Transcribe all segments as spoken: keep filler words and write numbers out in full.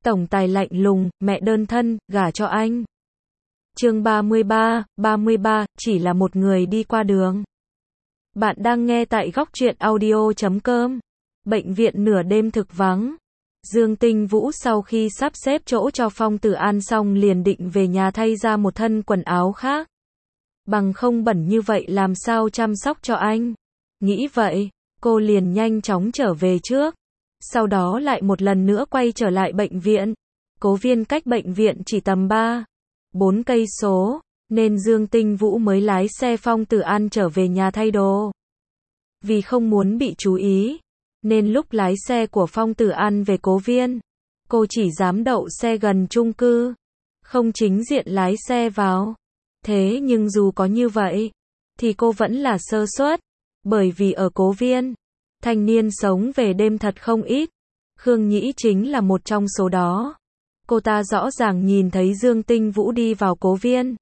Tổng tài lạnh lùng, mẹ đơn thân, gả cho anh. Chương ba mươi ba, ba mươi ba, chỉ là một người đi qua đường. Bạn đang nghe tại góc truyện audio chấm com. Bệnh viện nửa đêm thực vắng. Dương Tinh Vũ sau khi sắp xếp chỗ cho Phong Tử An xong liền định về nhà thay ra một thân quần áo khác. Bằng không bẩn như vậy làm sao chăm sóc cho anh. Nghĩ vậy, cô liền nhanh chóng trở về trước. Sau đó lại một lần nữa quay trở lại bệnh viện. Cố Viên cách bệnh viện chỉ tầm ba, bốn cây số, nên Dương Tinh Vũ mới lái xe Phong Tử An trở về nhà thay đồ. Vì không muốn bị chú ý, nên lúc lái xe của Phong Tử An về Cố Viên, cô chỉ dám đậu xe gần chung cư, không chính diện lái xe vào. Thế nhưng dù có như vậy, thì cô vẫn là sơ suất, bởi vì ở Cố Viên, thanh niên sống về đêm thật không ít. Khương Nhĩ chính là một trong số đó. Cô ta rõ ràng nhìn thấy Dương Tinh Vũ đi vào Cố Viên,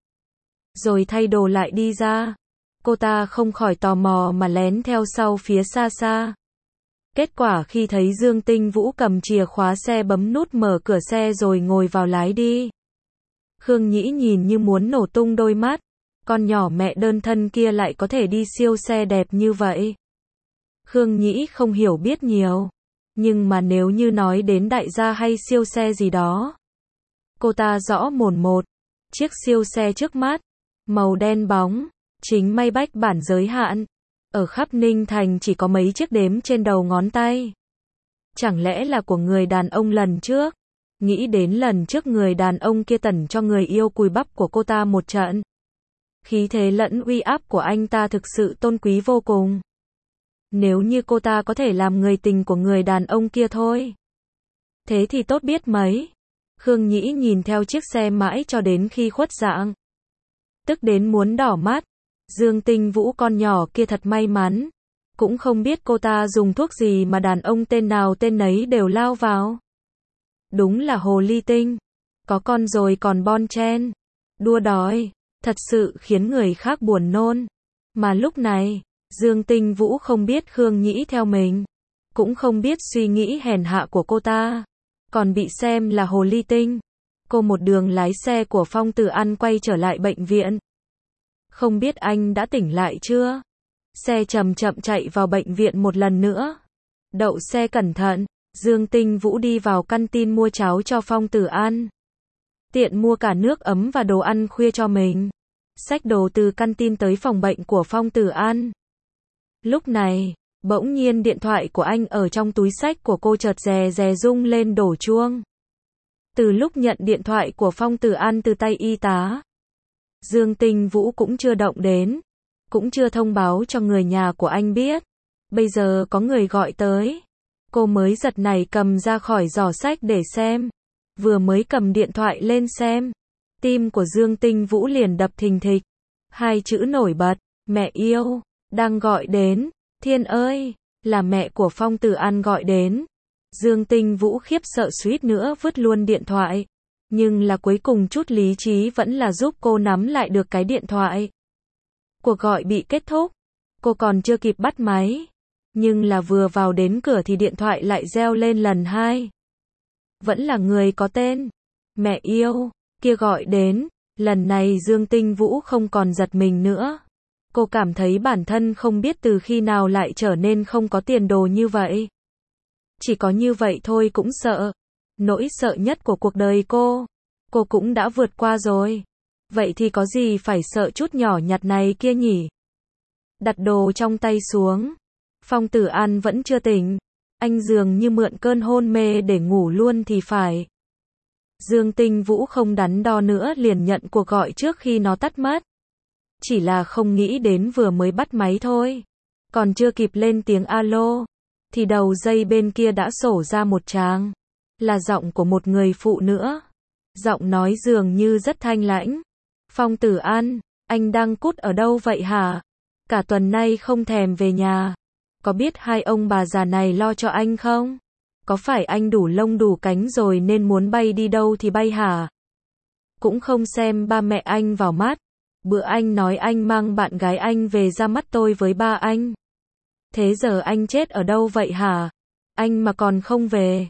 rồi thay đồ lại đi ra. Cô ta không khỏi tò mò mà lén theo sau phía xa xa. Kết quả khi thấy Dương Tinh Vũ cầm chìa khóa xe bấm nút mở cửa xe rồi ngồi vào lái đi, Khương Nhĩ nhìn như muốn nổ tung đôi mắt. Con nhỏ mẹ đơn thân kia lại có thể đi siêu xe đẹp như vậy. Khương Nhĩ không hiểu biết nhiều, nhưng mà nếu như nói đến đại gia hay siêu xe gì đó, cô ta rõ mồn một. Chiếc siêu xe trước mắt, màu đen bóng, chính Maybach bản giới hạn, ở khắp Ninh Thành chỉ có mấy chiếc đếm trên đầu ngón tay. Chẳng lẽ là của người đàn ông lần trước? Nghĩ đến lần trước người đàn ông kia tẩn cho người yêu cùi bắp của cô ta một trận. Khí thế lẫn uy áp của anh ta thực sự tôn quý vô cùng. Nếu như cô ta có thể làm người tình của người đàn ông kia thôi, thế thì tốt biết mấy. Khương Nhĩ nhìn theo chiếc xe mãi cho đến khi khuất dạng, tức đến muốn đỏ mắt. Dương Tinh Vũ con nhỏ kia thật may mắn, cũng không biết cô ta dùng thuốc gì mà đàn ông tên nào tên nấy đều lao vào. Đúng là hồ ly tinh, có con rồi còn bon chen, đua đòi, thật sự khiến người khác buồn nôn. Mà lúc này, Dương Tinh Vũ không biết Khương Nhĩ theo mình, cũng không biết suy nghĩ hèn hạ của cô ta, còn bị xem là hồ ly tinh. Cô một đường lái xe của Phong Tử An quay trở lại bệnh viện. Không biết anh đã tỉnh lại chưa? Xe chậm chậm chạy vào bệnh viện một lần nữa. Đậu xe cẩn thận, Dương Tinh Vũ đi vào căn tin mua cháo cho Phong Tử An. Tiện mua cả nước ấm và đồ ăn khuya cho mình. Xách đồ từ căn tin tới phòng bệnh của Phong Tử An. Lúc này, bỗng nhiên điện thoại của anh ở trong túi xách của cô chợt rè rè rung lên đổ chuông. Từ lúc nhận điện thoại của Phong Tử An từ tay y tá, Dương Tinh Vũ cũng chưa động đến, cũng chưa thông báo cho người nhà của anh biết. Bây giờ có người gọi tới, cô mới giật nảy cầm ra khỏi giỏ xách để xem. Vừa mới cầm điện thoại lên xem, tim của Dương Tinh Vũ liền đập thình thịch. Hai chữ nổi bật, mẹ yêu, đang gọi đến. Thiên ơi, là mẹ của Phong Tử An gọi đến. Dương Tinh Vũ khiếp sợ suýt nữa vứt luôn điện thoại. Nhưng là cuối cùng chút lý trí vẫn là giúp cô nắm lại được cái điện thoại. Cuộc gọi bị kết thúc, cô còn chưa kịp bắt máy, nhưng là vừa vào đến cửa thì điện thoại lại reo lên lần hai. Vẫn là người có tên mẹ yêu kia gọi đến. Lần này Dương Tinh Vũ không còn giật mình nữa. Cô cảm thấy bản thân không biết từ khi nào lại trở nên không có tiền đồ như vậy. Chỉ có như vậy thôi cũng sợ. Nỗi sợ nhất của cuộc đời cô, cô cũng đã vượt qua rồi. Vậy thì có gì phải sợ chút nhỏ nhặt này kia nhỉ? Đặt đồ trong tay xuống. Phong Tử An vẫn chưa tỉnh. Anh dường như mượn cơn hôn mê để ngủ luôn thì phải. Dương Tinh Vũ không đắn đo nữa liền nhận cuộc gọi trước khi nó tắt mất. Chỉ là không nghĩ đến vừa mới bắt máy thôi, còn chưa kịp lên tiếng alo, thì đầu dây bên kia đã xổ ra một tràng. Là giọng của một người phụ nữ. Giọng nói dường như rất thanh lãnh. Phong Tử An, anh đang cút ở đâu vậy hả? Cả tuần nay không thèm về nhà. Có biết hai ông bà già này lo cho anh không? Có phải anh đủ lông đủ cánh rồi nên muốn bay đi đâu thì bay hả? Cũng không xem ba mẹ anh vào mắt. Bữa anh nói anh mang bạn gái anh về ra mắt tôi với ba anh. Thế giờ anh chết ở đâu vậy hả? Anh mà còn không về,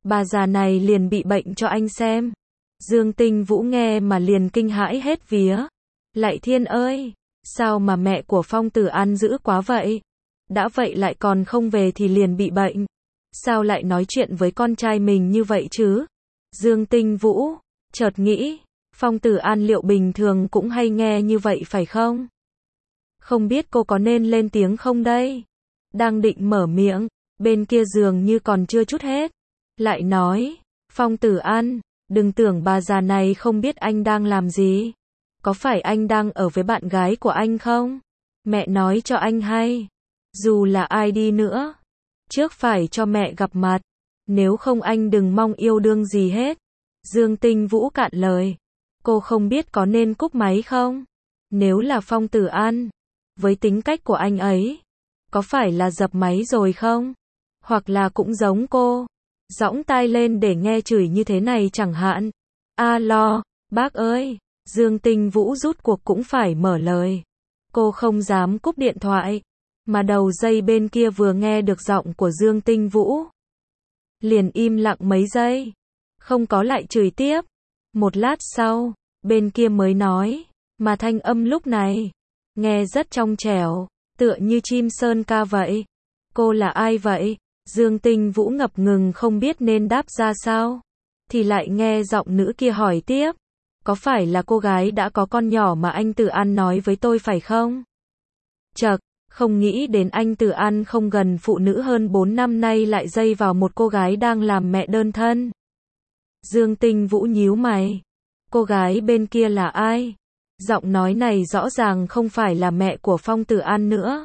Bà già này liền bị bệnh cho anh xem. Dương Tinh Vũ nghe mà liền kinh hãi hết vía. Lạy thiên ơi, sao mà mẹ của Phong Tử An dữ quá vậy? Đã vậy lại còn không về thì liền bị bệnh. Sao lại nói chuyện với con trai mình như vậy chứ? Dương Tinh Vũ chợt nghĩ, Phong Tử An liệu bình thường cũng hay nghe như vậy phải không? Không biết cô có nên lên tiếng không đây? Đang định mở miệng, bên kia dường như còn chưa chút hết. Lại nói, Phong Tử An, đừng tưởng bà già này không biết anh đang làm gì. Có phải anh đang ở với bạn gái của anh không? Mẹ nói cho anh hay. Dù là ai đi nữa, trước phải cho mẹ gặp mặt. Nếu không anh đừng mong yêu đương gì hết. Dương Tinh Vũ cạn lời. Cô không biết có nên cúp máy không? Nếu là Phong Tử An, với tính cách của anh ấy, có phải là dập máy rồi không? Hoặc là cũng giống cô, giõng tai lên để nghe chửi như thế này chẳng hạn. Alo, bác ơi, Dương Tinh Vũ rút cuộc cũng phải mở lời. Cô không dám cúp điện thoại, mà đầu dây bên kia vừa nghe được giọng của Dương Tinh Vũ. Liền im lặng mấy giây, không có lại chửi tiếp. Một lát sau, bên kia mới nói, mà thanh âm lúc này, nghe rất trong trẻo, tựa như chim sơn ca vậy. Cô là ai vậy? Dương Tinh Vũ ngập ngừng không biết nên đáp ra sao. Thì lại nghe giọng nữ kia hỏi tiếp. Có phải là cô gái đã có con nhỏ mà anh Tử An nói với tôi phải không? Chậc, không nghĩ đến anh Tử An không gần phụ nữ hơn bốn năm nay lại dây vào một cô gái đang làm mẹ đơn thân. Dương Tinh Vũ nhíu mày. Cô gái bên kia là ai? Giọng nói này rõ ràng không phải là mẹ của Phong Tử An nữa.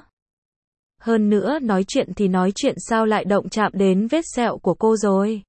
Hơn nữa nói chuyện thì nói chuyện sao lại động chạm đến vết sẹo của cô rồi.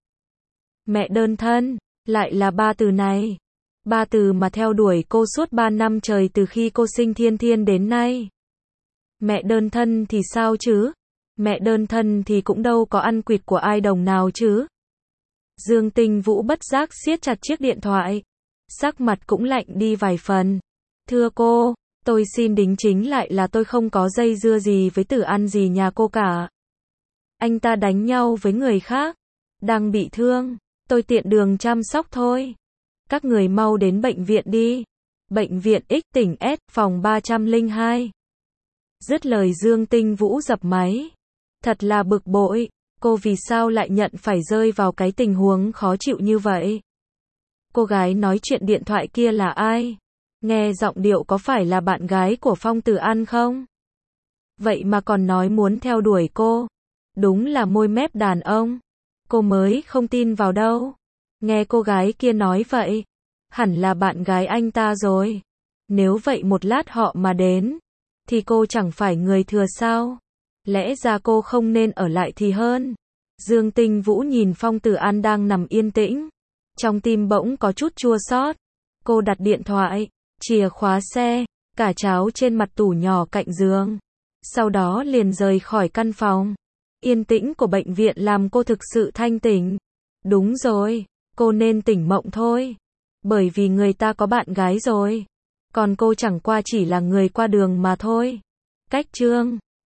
Mẹ đơn thân, lại là ba từ này. Ba từ mà theo đuổi cô suốt ba năm trời từ khi cô sinh Thiên Thiên đến nay. Mẹ đơn thân thì sao chứ? Mẹ đơn thân thì cũng đâu có ăn quỵt của ai đồng nào chứ. Dương Tinh Vũ bất giác siết chặt chiếc điện thoại. Sắc mặt cũng lạnh đi vài phần. Thưa cô, tôi xin đính chính lại là tôi không có dây dưa gì với Tử An gì nhà cô cả. Anh ta đánh nhau với người khác, đang bị thương, tôi tiện đường chăm sóc thôi. Các người mau đến bệnh viện đi. Bệnh viện X tỉnh S, phòng ba trăm lẻ hai. Dứt lời Dương Tinh Vũ dập máy. Thật là bực bội, cô vì sao lại nhận phải rơi vào cái tình huống khó chịu như vậy? Cô gái nói chuyện điện thoại kia là ai? Nghe giọng điệu có phải là bạn gái của Phong Tử An không? Vậy mà còn nói muốn theo đuổi cô. Đúng là môi mép đàn ông. Cô mới không tin vào đâu. Nghe cô gái kia nói vậy, hẳn là bạn gái anh ta rồi. Nếu vậy một lát họ mà đến, thì cô chẳng phải người thừa sao? Lẽ ra cô không nên ở lại thì hơn. Dương Tinh Vũ nhìn Phong Tử An đang nằm yên tĩnh. Trong tim bỗng có chút chua xót. Cô đặt điện thoại, chìa khóa xe, cả cháo trên mặt tủ nhỏ cạnh giường. Sau đó liền rời khỏi căn phòng. Yên tĩnh của bệnh viện làm cô thực sự thanh tỉnh. Đúng rồi, cô nên tỉnh mộng thôi. Bởi vì người ta có bạn gái rồi. Còn cô chẳng qua chỉ là người qua đường mà thôi. Cách chương